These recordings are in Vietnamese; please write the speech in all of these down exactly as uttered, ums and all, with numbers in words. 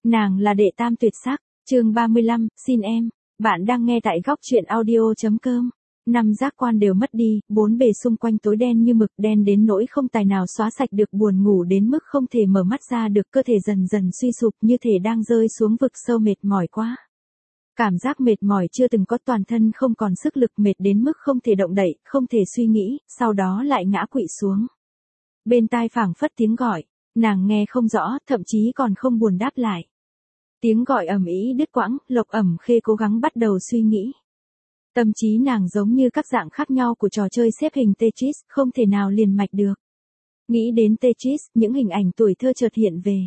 Nàng là đệ tam tuyệt sắc, chương ba mươi lăm, xin em. Bạn đang nghe tại góc truyện audio.com. Năm giác quan đều mất đi, bốn bề xung quanh tối đen như mực, đen đến nỗi không tài nào xóa sạch được, buồn ngủ đến mức không thể mở mắt ra được, cơ thể dần dần suy sụp như thể đang rơi xuống vực sâu, mệt mỏi quá. Cảm giác mệt mỏi chưa từng có, toàn thân không còn sức lực, mệt đến mức không thể động đậy, không thể suy nghĩ, sau đó lại ngã quỵ xuống. Bên tai phảng phất tiếng gọi, nàng nghe không rõ, thậm chí còn không buồn đáp lại. Tiếng gọi ầm ĩ đứt quãng, Lộc Ẩm Khê cố gắng bắt đầu suy nghĩ. Tâm trí nàng giống như các dạng khác nhau của trò chơi xếp hình Tetris, không thể nào liền mạch được. Nghĩ đến Tetris, những hình ảnh tuổi thơ chợt hiện về.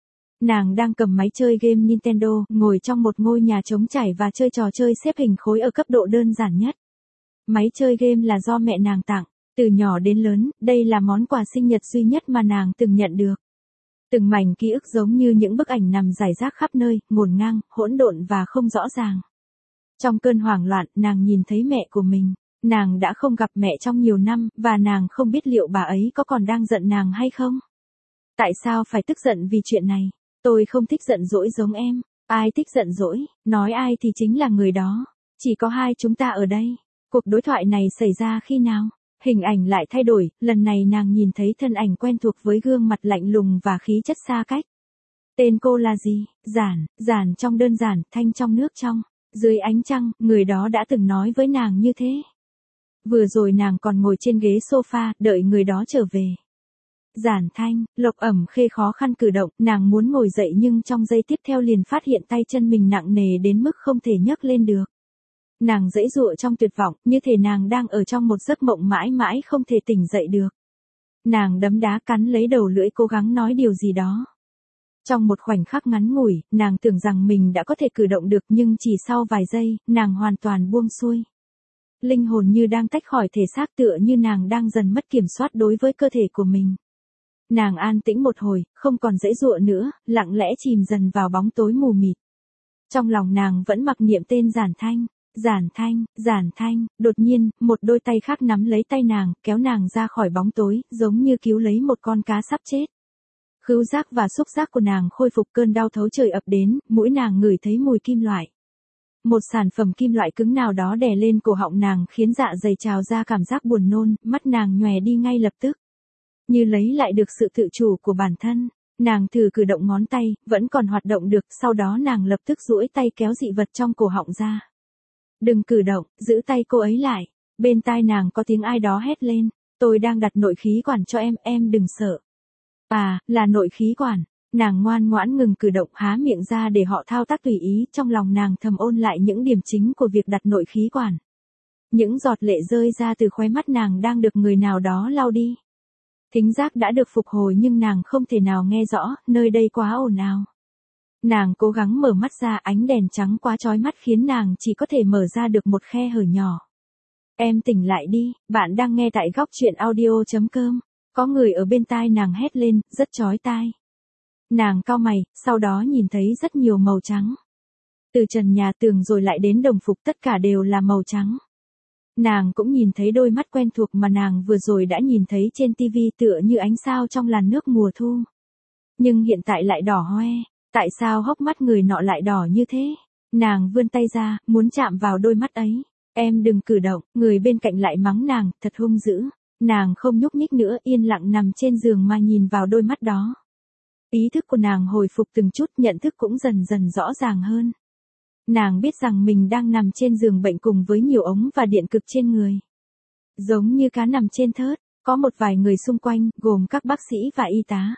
Nàng đang cầm máy chơi game Nintendo, ngồi trong một ngôi nhà trống trải và chơi trò chơi xếp hình khối ở cấp độ đơn giản nhất. Máy chơi game là do mẹ nàng tặng, từ nhỏ đến lớn, đây là món quà sinh nhật duy nhất mà nàng từng nhận được. Từng mảnh ký ức giống như những bức ảnh nằm rải rác khắp nơi, ngổn ngang, hỗn độn và không rõ ràng. Trong cơn hoảng loạn, nàng nhìn thấy mẹ của mình. Nàng đã không gặp mẹ trong nhiều năm, và nàng không biết liệu bà ấy có còn đang giận nàng hay không. Tại sao phải tức giận vì chuyện này? Tôi không thích giận dỗi giống em. Ai thích giận dỗi, nói ai thì chính là người đó. Chỉ có hai chúng ta ở đây. Cuộc đối thoại này xảy ra khi nào? Hình ảnh lại thay đổi, lần này nàng nhìn thấy thân ảnh quen thuộc với gương mặt lạnh lùng và khí chất xa cách. Tên cô là gì? Giản, giản trong đơn giản, thanh trong nước trong. Dưới ánh trăng, người đó đã từng nói với nàng như thế. Vừa rồi nàng còn ngồi trên ghế sofa, đợi người đó trở về. Giản thanh, Lộc Ẩm Khê khó khăn cử động, nàng muốn ngồi dậy nhưng trong giây tiếp theo liền phát hiện tay chân mình nặng nề đến mức không thể nhấc lên được. Nàng giãy giụa trong tuyệt vọng, như thể nàng đang ở trong một giấc mộng mãi mãi không thể tỉnh dậy được. Nàng đấm đá cắn lấy đầu lưỡi cố gắng nói điều gì đó. Trong một khoảnh khắc ngắn ngủi, nàng tưởng rằng mình đã có thể cử động được nhưng chỉ sau vài giây, nàng hoàn toàn buông xuôi. Linh hồn như đang tách khỏi thể xác, tựa như nàng đang dần mất kiểm soát đối với cơ thể của mình. Nàng an tĩnh một hồi, không còn giãy giụa nữa, lặng lẽ chìm dần vào bóng tối mù mịt. Trong lòng nàng vẫn mặc niệm tên Giản Thanh. Giản Thanh, Giản Thanh, đột nhiên, một đôi tay khác nắm lấy tay nàng, kéo nàng ra khỏi bóng tối, giống như cứu lấy một con cá sắp chết. Khứu giác và xúc giác của nàng khôi phục, cơn đau thấu trời ập đến, mũi nàng ngửi thấy mùi kim loại. Một sản phẩm kim loại cứng nào đó đè lên cổ họng nàng khiến dạ dày trào ra cảm giác buồn nôn, mắt nàng nhòe đi ngay lập tức. Như lấy lại được sự tự chủ của bản thân, nàng thử cử động ngón tay, vẫn còn hoạt động được, sau đó nàng lập tức duỗi tay kéo dị vật trong cổ họng ra. Đừng cử động, giữ tay cô ấy lại. Bên tai nàng có tiếng ai đó hét lên. Tôi đang đặt nội khí quản cho em, em đừng sợ. À, là nội khí quản. Nàng ngoan ngoãn ngừng cử động, há miệng ra để họ thao tác tùy ý, trong lòng nàng thầm ôn lại những điểm chính của việc đặt nội khí quản. Những giọt lệ rơi ra từ khóe mắt nàng đang được người nào đó lau đi. Thính giác đã được phục hồi nhưng nàng không thể nào nghe rõ, nơi đây quá ồn ào. Nàng cố gắng mở mắt ra, ánh đèn trắng quá chói mắt khiến nàng chỉ có thể mở ra được một khe hở nhỏ. Em tỉnh lại đi, bạn đang nghe tại góc truyện audio.com. Có người ở bên tai nàng hét lên, rất chói tai. Nàng cau mày, sau đó nhìn thấy rất nhiều màu trắng. Từ trần nhà tường rồi lại đến đồng phục, tất cả đều là màu trắng. Nàng cũng nhìn thấy đôi mắt quen thuộc mà nàng vừa rồi đã nhìn thấy trên tivi, tựa như ánh sao trong làn nước mùa thu. Nhưng hiện tại lại đỏ hoe. Tại sao hốc mắt người nọ lại đỏ như thế? Nàng vươn tay ra, muốn chạm vào đôi mắt ấy. Em đừng cử động, người bên cạnh lại mắng nàng, thật hung dữ. Nàng không nhúc nhích nữa, yên lặng nằm trên giường mà nhìn vào đôi mắt đó. Ý thức của nàng hồi phục từng chút, nhận thức cũng dần dần rõ ràng hơn. Nàng biết rằng mình đang nằm trên giường bệnh cùng với nhiều ống và điện cực trên người. Giống như cá nằm trên thớt, có một vài người xung quanh, gồm các bác sĩ và y tá.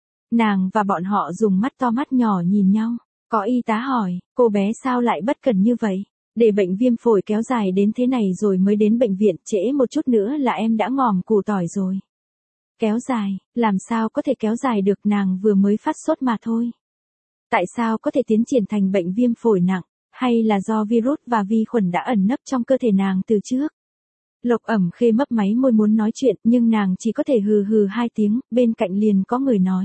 Nàng và bọn họ dùng mắt to mắt nhỏ nhìn nhau. Có y tá hỏi, cô bé sao lại bất cẩn như vậy? Để bệnh viêm phổi kéo dài đến thế này rồi mới đến bệnh viện, trễ một chút nữa là em đã ngòm củ tỏi rồi. Kéo dài, làm sao có thể kéo dài được, nàng vừa mới phát sốt mà thôi. Tại sao có thể tiến triển thành bệnh viêm phổi nặng, hay là do virus và vi khuẩn đã ẩn nấp trong cơ thể nàng từ trước? Lộc Ẩm Khê mấp máy môi muốn nói chuyện nhưng nàng chỉ có thể hừ hừ hai tiếng, bên cạnh liền có người nói.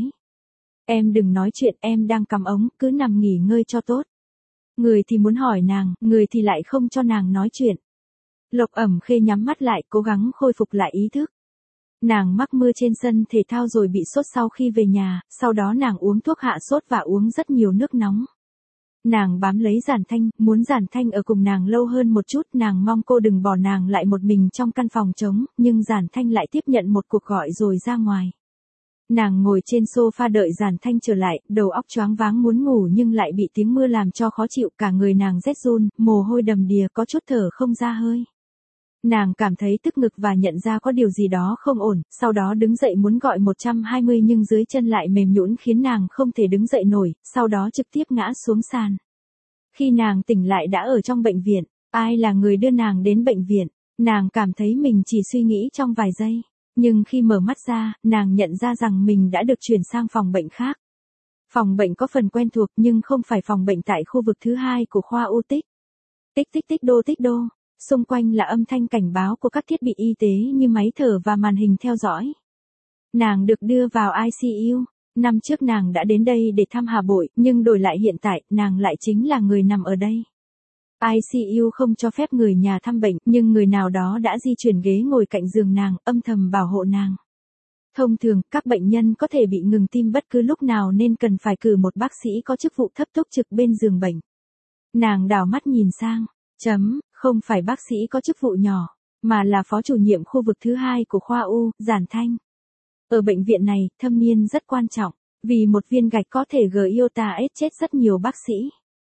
Em đừng nói chuyện, em đang cắm ống, cứ nằm nghỉ ngơi cho tốt. Người thì muốn hỏi nàng, người thì lại không cho nàng nói chuyện. Lộc Ẩm Khê nhắm mắt lại, cố gắng khôi phục lại ý thức. Nàng mắc mưa trên sân thể thao rồi bị sốt sau khi về nhà, sau đó nàng uống thuốc hạ sốt và uống rất nhiều nước nóng. Nàng bám lấy Giản Thanh, muốn Giản Thanh ở cùng nàng lâu hơn một chút, nàng mong cô đừng bỏ nàng lại một mình trong căn phòng trống, nhưng Giản Thanh lại tiếp nhận một cuộc gọi rồi ra ngoài. Nàng ngồi trên sofa đợi Giản Thanh trở lại, đầu óc choáng váng muốn ngủ nhưng lại bị tiếng mưa làm cho khó chịu, cả người nàng rét run, mồ hôi đầm đìa, có chút thở không ra hơi. Nàng cảm thấy tức ngực và nhận ra có điều gì đó không ổn, sau đó đứng dậy muốn gọi một hai không nhưng dưới chân lại mềm nhũn khiến nàng không thể đứng dậy nổi, sau đó trực tiếp ngã xuống sàn. Khi nàng tỉnh lại đã ở trong bệnh viện, ai là người đưa nàng đến bệnh viện, nàng cảm thấy mình chỉ suy nghĩ trong vài giây. Nhưng khi mở mắt ra, nàng nhận ra rằng mình đã được chuyển sang phòng bệnh khác. Phòng bệnh có phần quen thuộc nhưng không phải phòng bệnh tại khu vực thứ hai của khoa u tích. Tích tích tích đô tích đô. Xung quanh là âm thanh cảnh báo của các thiết bị y tế như máy thở và màn hình theo dõi. Nàng được đưa vào i xê u. Năm trước nàng đã đến đây để thăm Hà Bội, nhưng đổi lại hiện tại, nàng lại chính là người nằm ở đây. i xê u không cho phép người nhà thăm bệnh, nhưng người nào đó đã di chuyển ghế ngồi cạnh giường nàng, âm thầm bảo hộ nàng. Thông thường, các bệnh nhân có thể bị ngừng tim bất cứ lúc nào nên cần phải cử một bác sĩ có chức vụ thấp túc trực bên giường bệnh. Nàng đảo mắt nhìn sang, chấm, không phải bác sĩ có chức vụ nhỏ, mà là phó chủ nhiệm khu vực thứ hai của khoa U, Giản Thanh. Ở bệnh viện này, thâm niên rất quan trọng, vì một viên gạch có thể gây iota ết chết rất nhiều bác sĩ.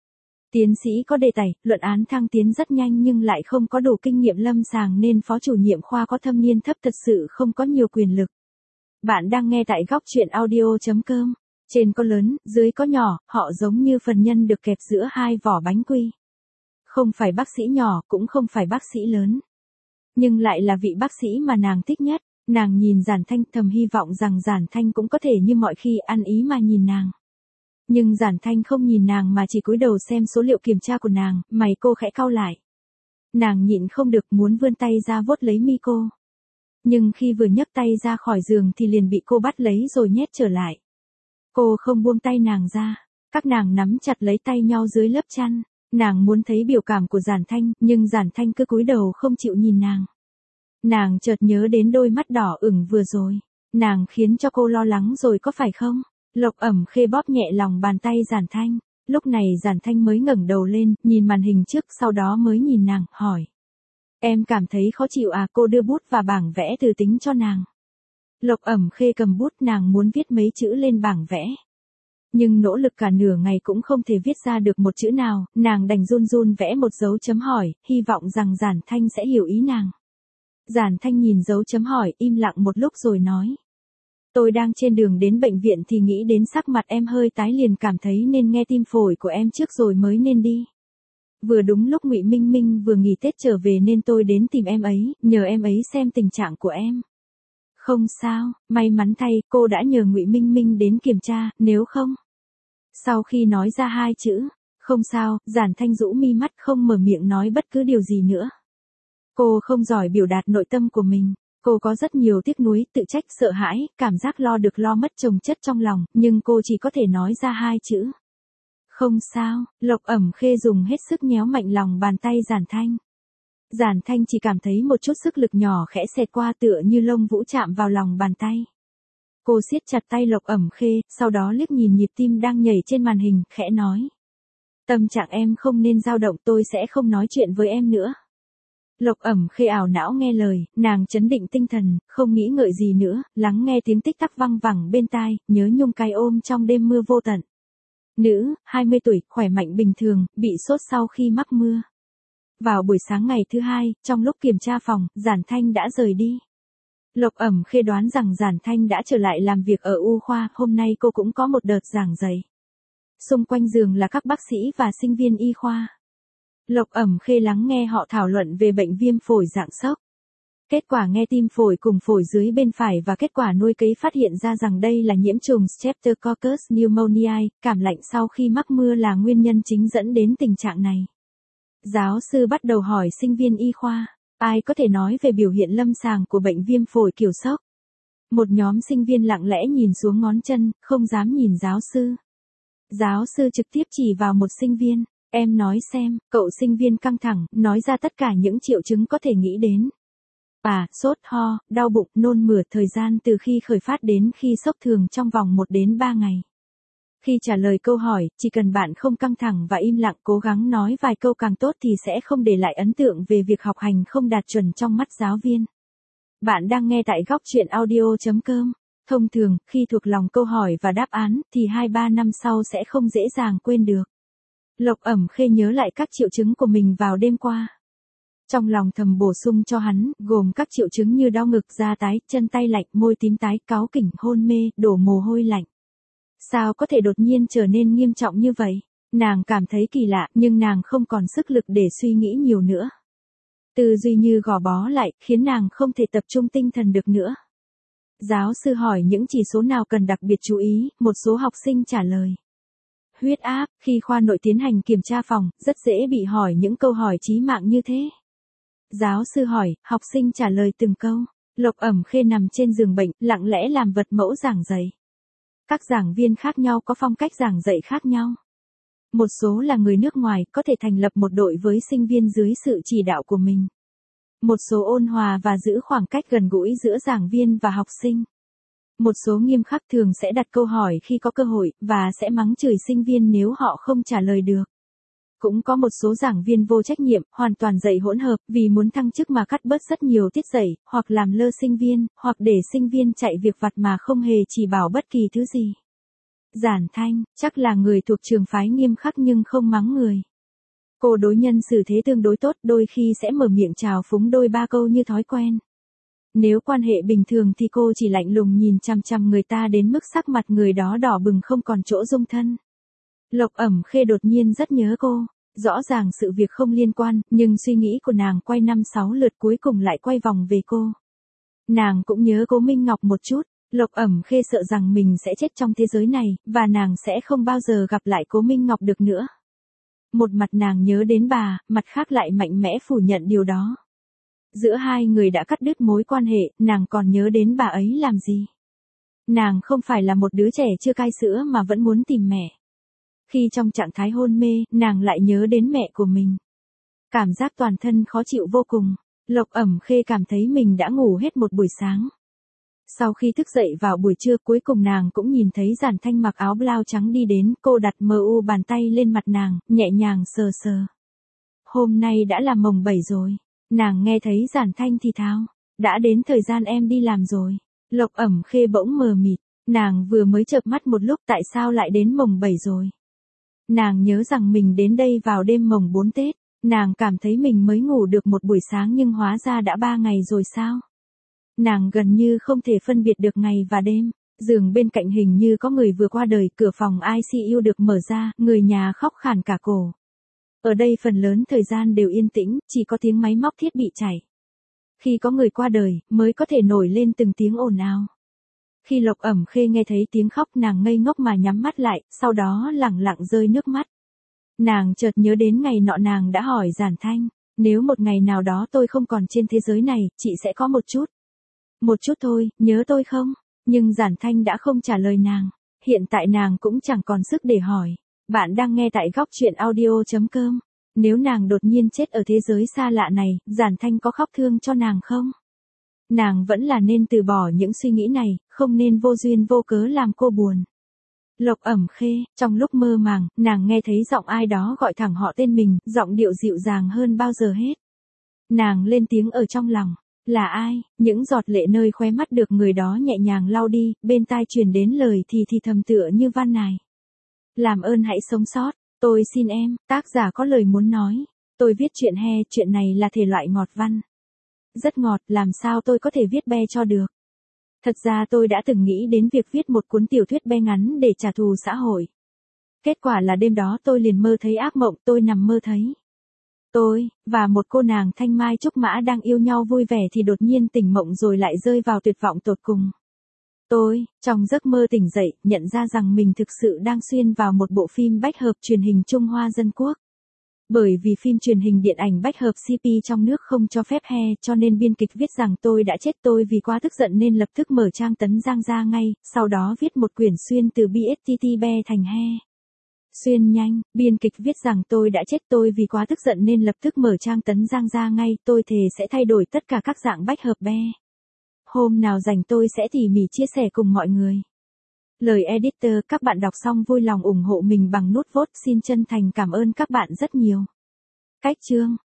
Tiến sĩ có đề tài, luận án thăng tiến rất nhanh nhưng lại không có đủ kinh nghiệm lâm sàng nên phó chủ nhiệm khoa có thâm niên thấp thật sự không có nhiều quyền lực. Bạn đang nghe tại góc truyện audio chấm com. Trên có lớn, dưới có nhỏ, họ giống như phần nhân được kẹp giữa hai vỏ bánh quy. Không phải bác sĩ nhỏ, cũng không phải bác sĩ lớn. Nhưng lại là vị bác sĩ mà nàng thích nhất. Nàng nhìn Giản Thanh thầm hy vọng rằng Giản Thanh cũng có thể như mọi khi ăn ý mà nhìn nàng. Nhưng Giản Thanh không nhìn nàng mà chỉ cúi đầu xem số liệu kiểm tra của nàng, mày cô khẽ cau lại. Nàng nhịn không được muốn vươn tay ra vuốt lấy mi cô. Nhưng khi vừa nhấc tay ra khỏi giường thì liền bị cô bắt lấy rồi nhét trở lại. Cô không buông tay nàng ra, các nàng nắm chặt lấy tay nhau dưới lớp chăn. Nàng muốn thấy biểu cảm của Giản Thanh, nhưng Giản Thanh cứ cúi đầu không chịu nhìn nàng. Nàng chợt nhớ đến đôi mắt đỏ ửng vừa rồi. Nàng khiến cho cô lo lắng rồi có phải không? Lộc Ẩm Khê bóp nhẹ lòng bàn tay Giản Thanh. Lúc này Giản Thanh mới ngẩng đầu lên, nhìn màn hình trước sau đó mới nhìn nàng, hỏi. Em cảm thấy khó chịu à? Cô đưa bút và bảng vẽ từ tính cho nàng. Lộc Ẩm Khê cầm bút, nàng muốn viết mấy chữ lên bảng vẽ. Nhưng nỗ lực cả nửa ngày cũng không thể viết ra được một chữ nào, nàng đành run run vẽ một dấu chấm hỏi, hy vọng rằng Giản Thanh sẽ hiểu ý nàng. Giản Thanh nhìn dấu chấm hỏi, im lặng một lúc rồi nói. Tôi đang trên đường đến bệnh viện thì nghĩ đến sắc mặt em hơi tái liền cảm thấy nên nghe tim phổi của em trước rồi mới nên đi. Vừa đúng lúc Ngụy Minh Minh vừa nghỉ Tết trở về nên tôi đến tìm em ấy, nhờ em ấy xem tình trạng của em. Không sao, may mắn thay, cô đã nhờ Ngụy Minh Minh đến kiểm tra, nếu không. Sau khi nói ra hai chữ, không sao, Giản Thanh rũ mi mắt không mở miệng nói bất cứ điều gì nữa. Cô không giỏi biểu đạt nội tâm của mình, cô có rất nhiều tiếc nuối, tự trách, sợ hãi, cảm giác lo được lo mất chồng chất trong lòng, nhưng cô chỉ có thể nói ra hai chữ. Không sao, Lộc Ẩm Khê dùng hết sức nhéo mạnh lòng bàn tay Giản Thanh. Giản Thanh chỉ cảm thấy một chút sức lực nhỏ khẽ xẹt qua tựa như lông vũ chạm vào lòng bàn tay. Cô siết chặt tay Lộc Ẩm Khê, sau đó liếc nhìn nhịp tim đang nhảy trên màn hình, khẽ nói. Tâm trạng em không nên dao động, tôi sẽ không nói chuyện với em nữa. Lộc Ẩm Khê ảo não nghe lời, nàng trấn định tinh thần, không nghĩ ngợi gì nữa, lắng nghe tiếng tích tắc văng vẳng bên tai, nhớ nhung cái ôm trong đêm mưa vô tận. Nữ, hai mươi tuổi, khỏe mạnh bình thường, bị sốt sau khi mắc mưa. Vào buổi sáng ngày thứ hai, trong lúc kiểm tra phòng, Giản Thanh đã rời đi. Lộc Ẩm Khê đoán rằng Giản Thanh đã trở lại làm việc ở U khoa, hôm nay cô cũng có một đợt giảng dạy. Xung quanh giường là các bác sĩ và sinh viên y khoa. Lộc Ẩm Khê lắng nghe họ thảo luận về bệnh viêm phổi dạng sốc. Kết quả nghe tim phổi cùng phổi dưới bên phải và kết quả nuôi cấy phát hiện ra rằng đây là nhiễm trùng Streptococcus pneumoniae, cảm lạnh sau khi mắc mưa là nguyên nhân chính dẫn đến tình trạng này. Giáo sư bắt đầu hỏi sinh viên y khoa, ai có thể nói về biểu hiện lâm sàng của bệnh viêm phổi kiểu sốc? Một nhóm sinh viên lặng lẽ nhìn xuống ngón chân, không dám nhìn giáo sư. Giáo sư trực tiếp chỉ vào một sinh viên, em nói xem, cậu sinh viên căng thẳng, nói ra tất cả những triệu chứng có thể nghĩ đến. À, sốt, ho, đau bụng, nôn mửa, thời gian từ khi khởi phát đến khi sốc thường trong vòng một đến ba ngày. Khi trả lời câu hỏi, chỉ cần bạn không căng thẳng và im lặng cố gắng nói vài câu càng tốt thì sẽ không để lại ấn tượng về việc học hành không đạt chuẩn trong mắt giáo viên. Bạn đang nghe tại góc chuyện audio chấm com. Thông thường, khi thuộc lòng câu hỏi và đáp án, thì hai ba năm sau sẽ không dễ dàng quên được. Lộc Ẩm Khê nhớ lại các triệu chứng của mình vào đêm qua. Trong lòng thầm bổ sung cho hắn, gồm các triệu chứng như đau ngực, da tái, chân tay lạnh, môi tím tái, cáu kỉnh, hôn mê, đổ mồ hôi lạnh. Sao có thể đột nhiên trở nên nghiêm trọng như vậy? Nàng cảm thấy kỳ lạ, nhưng nàng không còn sức lực để suy nghĩ nhiều nữa. Tư duy như gò bó lại, khiến nàng không thể tập trung tinh thần được nữa. Giáo sư hỏi những chỉ số nào cần đặc biệt chú ý, một số học sinh trả lời. Huyết áp, khi khoa nội tiến hành kiểm tra phòng, rất dễ bị hỏi những câu hỏi chí mạng như thế. Giáo sư hỏi, học sinh trả lời từng câu. Lộc Ẩm Khê nằm trên giường bệnh, lặng lẽ làm vật mẫu giảng dạy. Các giảng viên khác nhau có phong cách giảng dạy khác nhau. Một số là người nước ngoài, có thể thành lập một đội với sinh viên dưới sự chỉ đạo của mình. Một số ôn hòa và giữ khoảng cách gần gũi giữa giảng viên và học sinh. Một số nghiêm khắc thường sẽ đặt câu hỏi khi có cơ hội, và sẽ mắng chửi sinh viên nếu họ không trả lời được. Cũng có một số giảng viên vô trách nhiệm, hoàn toàn dạy hỗn hợp, vì muốn thăng chức mà cắt bớt rất nhiều tiết dạy, hoặc làm lơ sinh viên, hoặc để sinh viên chạy việc vặt mà không hề chỉ bảo bất kỳ thứ gì. Giản Thanh, chắc là người thuộc trường phái nghiêm khắc nhưng không mắng người. Cô đối nhân xử thế tương đối tốt, đôi khi sẽ mở miệng chào phúng đôi ba câu như thói quen. Nếu quan hệ bình thường thì cô chỉ lạnh lùng nhìn chằm chằm người ta đến mức sắc mặt người đó đỏ bừng không còn chỗ dung thân. Lộc Ẩm Khê đột nhiên rất nhớ cô. Rõ ràng sự việc không liên quan, nhưng suy nghĩ của nàng quay năm sáu lượt cuối cùng lại quay vòng về cô. Nàng cũng nhớ Cố Minh Ngọc một chút. Lộc Ẩm Khê sợ rằng mình sẽ chết trong thế giới này, và nàng sẽ không bao giờ gặp lại Cố Minh Ngọc được nữa. Một mặt nàng nhớ đến bà, mặt khác lại mạnh mẽ phủ nhận điều đó. Giữa hai người đã cắt đứt mối quan hệ, nàng còn nhớ đến bà ấy làm gì? Nàng không phải là một đứa trẻ chưa cai sữa mà vẫn muốn tìm mẹ. Khi trong trạng thái hôn mê, nàng lại nhớ đến mẹ của mình. Cảm giác toàn thân khó chịu vô cùng. Lộc Ẩm Khê cảm thấy mình đã ngủ hết một buổi sáng. Sau khi thức dậy vào buổi trưa, cuối cùng nàng cũng nhìn thấy Giản Thanh mặc áo blau trắng đi đến, cô đặt mờ u bàn tay lên mặt nàng, nhẹ nhàng sờ sờ. Hôm nay đã là mồng bảy rồi. Nàng nghe thấy Giản Thanh thì thào, đã đến thời gian em đi làm rồi. Lộc Ẩm Khê bỗng mờ mịt, nàng vừa mới chợp mắt một lúc, tại sao lại đến mồng bảy rồi? Nàng nhớ rằng mình đến đây vào đêm mồng bốn Tết, nàng cảm thấy mình mới ngủ được một buổi sáng nhưng hóa ra đã ba ngày rồi sao? Nàng gần như không thể phân biệt được ngày và đêm, giường bên cạnh hình như có người vừa qua đời, cửa phòng i xê u được mở ra, người nhà khóc khàn cả cổ. Ở đây phần lớn thời gian đều yên tĩnh, chỉ có tiếng máy móc thiết bị chạy. Khi có người qua đời, mới có thể nổi lên từng tiếng ồn ào. Khi Lộc Ẩm Khê nghe thấy tiếng khóc, nàng ngây ngốc mà nhắm mắt lại, sau đó lẳng lặng rơi nước mắt. Nàng chợt nhớ đến ngày nọ nàng đã hỏi Giản Thanh, nếu một ngày nào đó tôi không còn trên thế giới này, chị sẽ có một chút. Một chút thôi, nhớ tôi không? Nhưng Giản Thanh đã không trả lời nàng. Hiện tại nàng cũng chẳng còn sức để hỏi. Bạn đang nghe tại góc chuyện audio chấm com. Nếu nàng đột nhiên chết ở thế giới xa lạ này, Giản Thanh có khóc thương cho nàng không? Nàng vẫn là nên từ bỏ những suy nghĩ này, không nên vô duyên vô cớ làm cô buồn. Lộc Ẩm Khê, trong lúc mơ màng, nàng nghe thấy giọng ai đó gọi thẳng họ tên mình, giọng điệu dịu dàng hơn bao giờ hết. Nàng lên tiếng ở trong lòng, là ai? Những giọt lệ nơi khóe mắt được người đó nhẹ nhàng lau đi, bên tai truyền đến lời thì thì thầm tựa như van nài. Làm ơn hãy sống sót, tôi xin em. Tác giả có lời muốn nói. Tôi viết chuyện he, chuyện này là thể loại ngọt văn. Rất ngọt, làm sao tôi có thể viết be cho được. Thật ra tôi đã từng nghĩ đến việc viết một cuốn tiểu thuyết be ngắn để trả thù xã hội. Kết quả là đêm đó tôi liền mơ thấy ác mộng, tôi nằm mơ thấy. Tôi, và một cô nàng thanh mai trúc mã đang yêu nhau vui vẻ thì đột nhiên tỉnh mộng rồi lại rơi vào tuyệt vọng tột cùng. Tôi, trong giấc mơ tỉnh dậy, nhận ra rằng mình thực sự đang xuyên vào một bộ phim bách hợp truyền hình Trung Hoa Dân Quốc. Bởi vì phim truyền hình điện ảnh bách hợp xê pê trong nước không cho phép he, cho nên biên kịch viết rằng tôi đã chết. Tôi vì quá tức giận nên lập tức mở trang Tấn Giang ra ngay, sau đó viết một quyển xuyên từ bê ét tê tê be thành he. Xuyên nhanh, biên kịch viết rằng tôi đã chết, tôi vì quá tức giận nên lập tức mở trang Tấn Giang ra ngay, tôi thề sẽ thay đổi tất cả các dạng bách hợp be. Hôm nào rảnh tôi sẽ tỉ mỉ chia sẻ cùng mọi người. Lời editor, các bạn đọc xong vui lòng ủng hộ mình bằng nút vote, xin chân thành cảm ơn các bạn rất nhiều. Cách chương